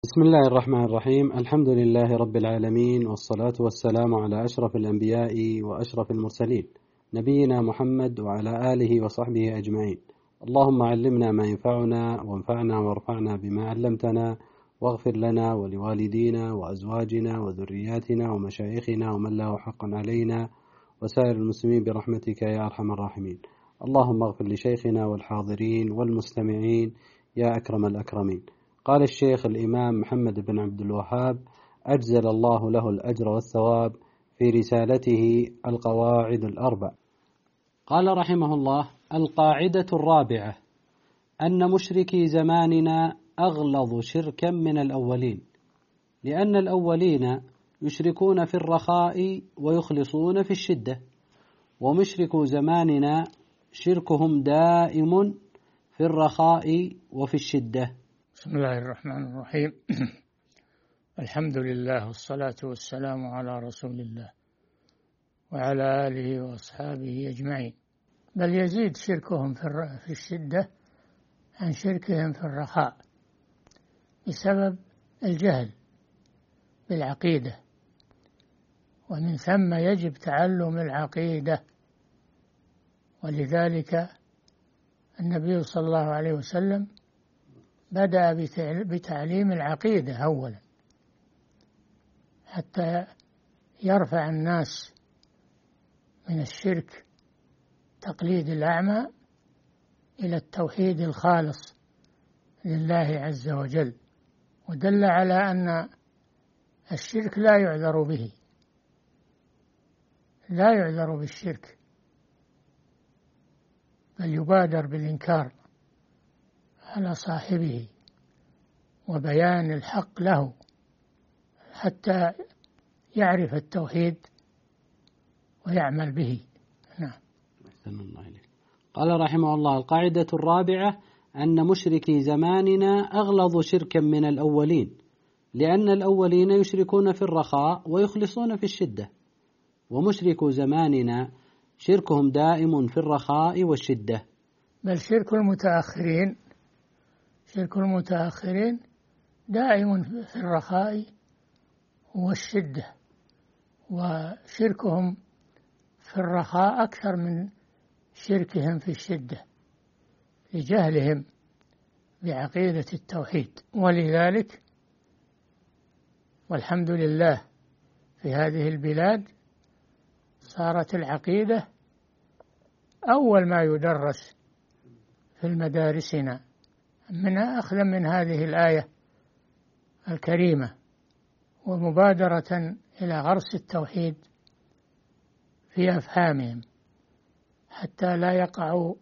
بسم الله الرحمن الرحيم. الحمد لله رب العالمين، والصلاة والسلام على أشرف الأنبياء وأشرف المرسلين، نبينا محمد وعلى آله وصحبه أجمعين. اللهم علمنا ما ينفعنا وانفعنا وارفعنا بما علمتنا، واغفر لنا ولوالدينا وأزواجنا وذرياتنا ومشايخنا ومن له حق علينا وسائر المسلمين برحمتك يا أرحم الراحمين. اللهم اغفر لشيخنا والحاضرين والمستمعين يا أكرم الأكرمين. قال الشيخ الإمام محمد بن عبد الوهاب أجزل الله له الأجر والثواب في رسالته القواعد الأربع. قال رحمه الله: القاعدة الرابعة أن مشركي زماننا أغلظ شركا من الأولين، لأن الأولين يشركون في الرخاء ويخلصون في الشدة، ومشركو زماننا شركهم دائم في الرخاء وفي الشدة. بسم الله الرحمن الرحيم. الحمد لله والصلاة والسلام على رسول الله وعلى آله وأصحابه أجمعين. بل يزيد شركهم في الشدة عن شركهم في الرخاء بسبب الجهل بالعقيدة، ومن ثم يجب تعلم العقيدة. ولذلك النبي صلى الله عليه وسلم بدأ بتعليم العقيدة أولا حتى يرفع الناس من الشرك تقليد الأعمى إلى التوحيد الخالص لله عز وجل، ودل على أن الشرك لا يعذر به، لا يعذر بالشرك، بل يبادر بالإنكار على صاحبه وبيان الحق له حتى يعرف التوحيد ويعمل به. نعم. قال رحمه الله: القاعدة الرابعة أن مشركي زماننا أغلظ شركا من الأولين، لأن الأولين يشركون في الرخاء ويخلصون في الشدة، ومشركو زماننا شركهم دائم في الرخاء والشدة. بل شرك المتأخرين دائم في الرخاء والشدة، وشركهم في الرخاء أكثر من شركهم في الشدة لجهلهم بعقيدة التوحيد. ولذلك والحمد لله في هذه البلاد صارت العقيدة أول ما يدرس في مدارسنا، أخذا من هذه الآية الكريمة، ومبادرة إلى غرس التوحيد في أفهامهم حتى لا يقعوا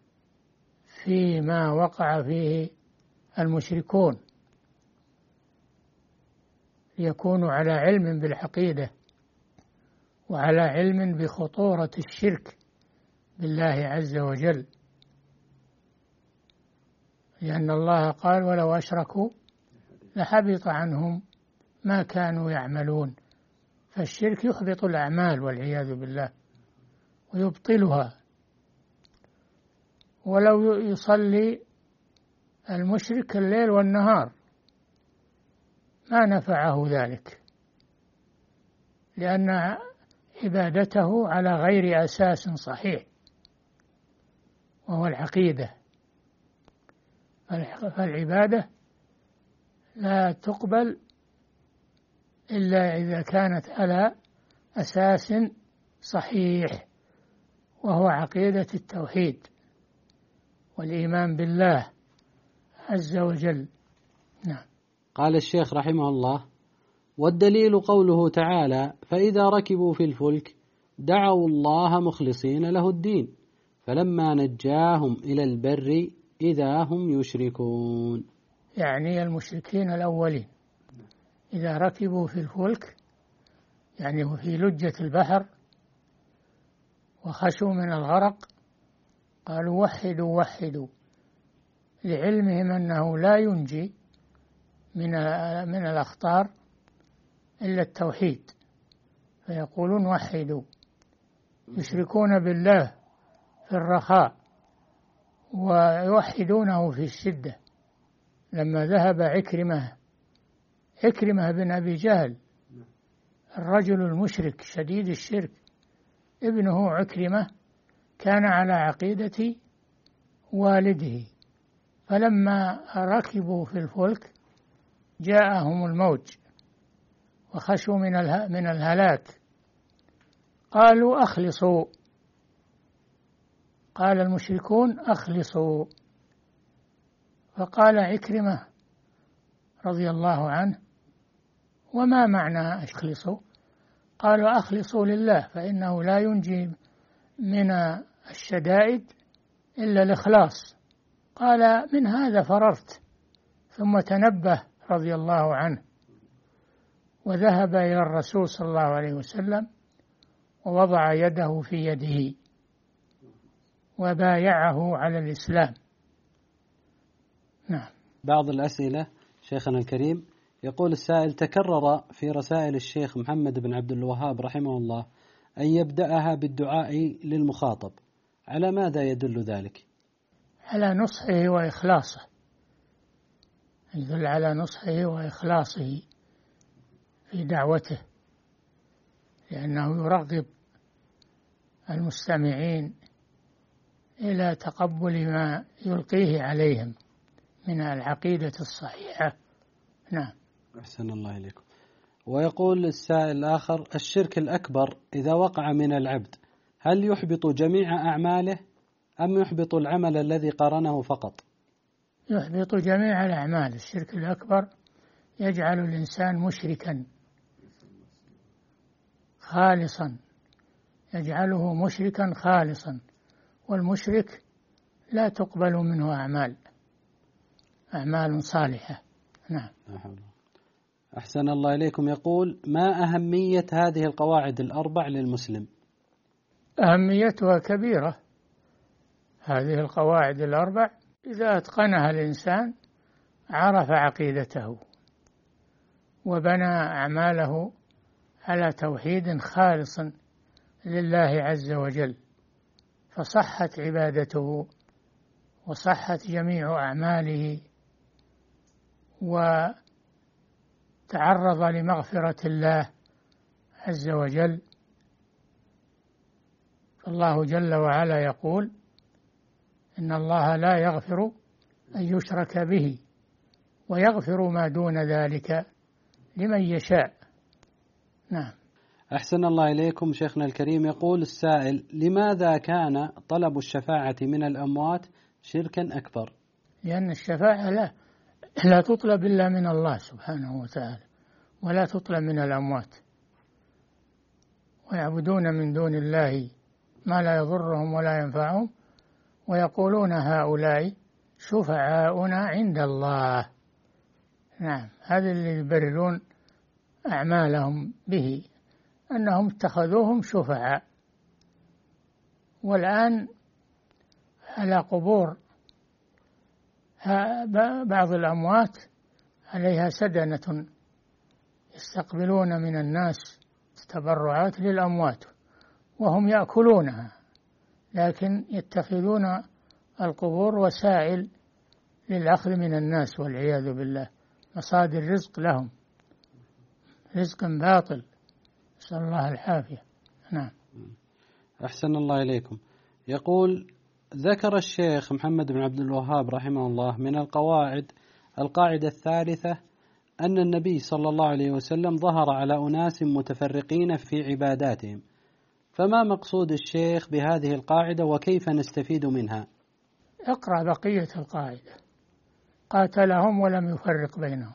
فيما وقع فيه المشركون، ليكونوا على علم بالعقيدة وعلى علم بخطورة الشرك بالله عز وجل، لأن الله قال: ولو أشركوا لحبط عنهم ما كانوا يعملون. فالشرك يحبط الأعمال والعياذ بالله ويبطلها. ولو يصلي المشرك الليل والنهار ما نفعه ذلك، لأن عبادته على غير أساس صحيح وهو العقيدة. فالعبادة لا تقبل إلا إذا كانت على أساس صحيح، وهو عقيدة التوحيد والإيمان بالله عز وجل. نعم. قال الشيخ رحمه الله: والدليل قوله تعالى: فإذا ركبوا في الفلك دعوا الله مخلصين له الدين فلما نجاهم إلى البر إذا هم يشركون. يعني المشركين الأولين إذا ركبوا في الفلك، يعني في لجة البحر، وخشوا من الغرق قالوا: وحدوا وحدوا، لعلمهم أنه لا ينجي من الأخطار إلا التوحيد، فيقولون: وحدوا. يشركون بالله في الرخاء ويوحدونه في الشدة. لما ذهب عكرمة عكرمة بن أبي جهل الرجل المشرك شديد الشرك، ابنه عكرمة كان على عقيدة والده، فلما ركبوا في الفلك جاءهم الموج وخشوا من الهلاك، قالوا أخلصوا، قال المشركون أخلصوا، فقال عكرمة رضي الله عنه: وما معنى أخلصوا؟ قالوا: أخلصوا لله، فإنه لا ينجي من الشدائد إلا الإخلاص. قال: من هذا فررت. ثم تنبه رضي الله عنه وذهب إلى الرسول صلى الله عليه وسلم ووضع يده في يده وبايعه على الإسلام. نعم. بعض الأسئلة شيخنا الكريم، يقول السائل: تكرر في رسائل الشيخ محمد بن عبد الوهاب رحمه الله أن يبدأها بالدعاء للمخاطب، على ماذا يدل ذلك؟ على نصحه وإخلاصه، يدل على نصحه وإخلاصه في دعوته، لأنه يرغب المستمعين إلى تقبل ما يلقيه عليهم من العقيدة الصحيحة. نعم. أحسن الله إليكم. ويقول السائل الآخر: الشرك الأكبر إذا وقع من العبد هل يحبط جميع أعماله أم يحبط العمل الذي قرنه فقط؟ يحبط جميع الأعمال. الشرك الأكبر يجعل الإنسان مشركا خالصا، يجعله مشركا خالصا، والمشرك لا تقبل منه أعمال صالحة. نعم. أحسن الله إليكم. يقول: ما أهمية هذه القواعد الأربع للمسلم؟ أهميتها كبيرة. هذه القواعد الأربع إذا أتقنها الإنسان عرف عقيدته وبنى أعماله على توحيد خالص لله عز وجل، فصحت عبادته وصحت جميع أعماله، وتعرض لمغفرة الله عز وجل. الله جل وعلا يقول: إن الله لا يغفر أن يشرك به ويغفر ما دون ذلك لمن يشاء. نعم. أحسن الله إليكم شيخنا الكريم. يقول السائل: لماذا كان طلب الشفاعة من الأموات شركا أكبر؟ لأن الشفاعة لا تطلب إلا من الله سبحانه وتعالى، ولا تطلب من الأموات، ويعبدون من دون الله ما لا يضرهم ولا ينفعهم، ويقولون هؤلاء شفعاؤنا عند الله. نعم. هذا اللي يبررون أعمالهم به، أنهم اتخذوهم شفعاء. والآن على قبور بعض الأموات عليها سدنة يستقبلون من الناس تبرعات للأموات وهم يأكلونها، لكن يتخذون القبور وسائل للأخذ من الناس والعياذ بالله، مصادر رزق لهم، رزق باطل، نسأل الله العافية. نعم. أحسن الله إليكم. يقول: ذكر الشيخ محمد بن عبد الوهاب رحمه الله من القاعدة الثالثة أن النبي صلى الله عليه وسلم ظهر على أناس متفرقين في عباداتهم، فما مقصود الشيخ بهذه القاعدة وكيف نستفيد منها؟ اقرأ بقية القاعدة: قاتلهم ولم يفرق بينهم.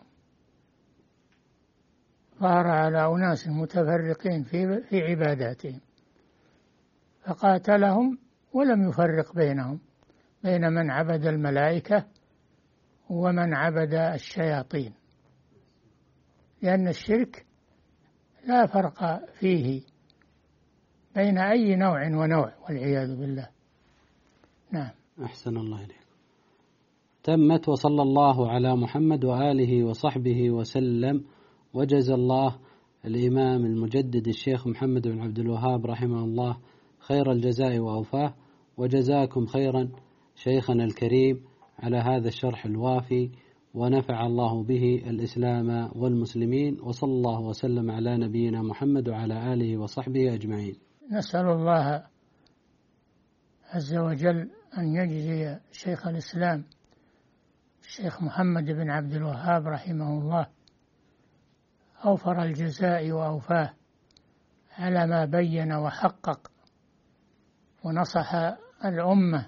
ظهر على أناس متفرقين في عباداتهم فقاتلهم ولم يفرق بينهم، بين من عبد الملائكة ومن عبد الشياطين، لأن الشرك لا فرق فيه بين أي نوع ونوع والعياذ بالله. نعم. أحسن الله إليكم. تمت، وصلى الله على محمد وآله وصحبه وسلم، وجزى الله الإمام المجدد الشيخ محمد بن عبد الوهاب رحمه الله خير الجزاء وأوفاه، وجزاكم خيرا شيخنا الكريم على هذا الشرح الوافي ونفع الله به الإسلام والمسلمين، وصلى الله وسلم على نبينا محمد وعلى آله وصحبه أجمعين. نسأل الله عز وجل أن يجزي شيخ الإسلام الشيخ محمد بن عبد الوهاب رحمه الله أوفر الجزاء وأوفاه على ما بين وحقق ونصح الأمة،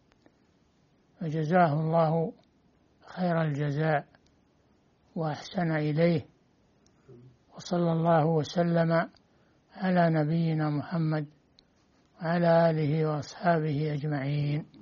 فجزاه الله خير الجزاء وأحسن إليه، وصلى الله وسلم على نبينا محمد وعلى آله وأصحابه أجمعين.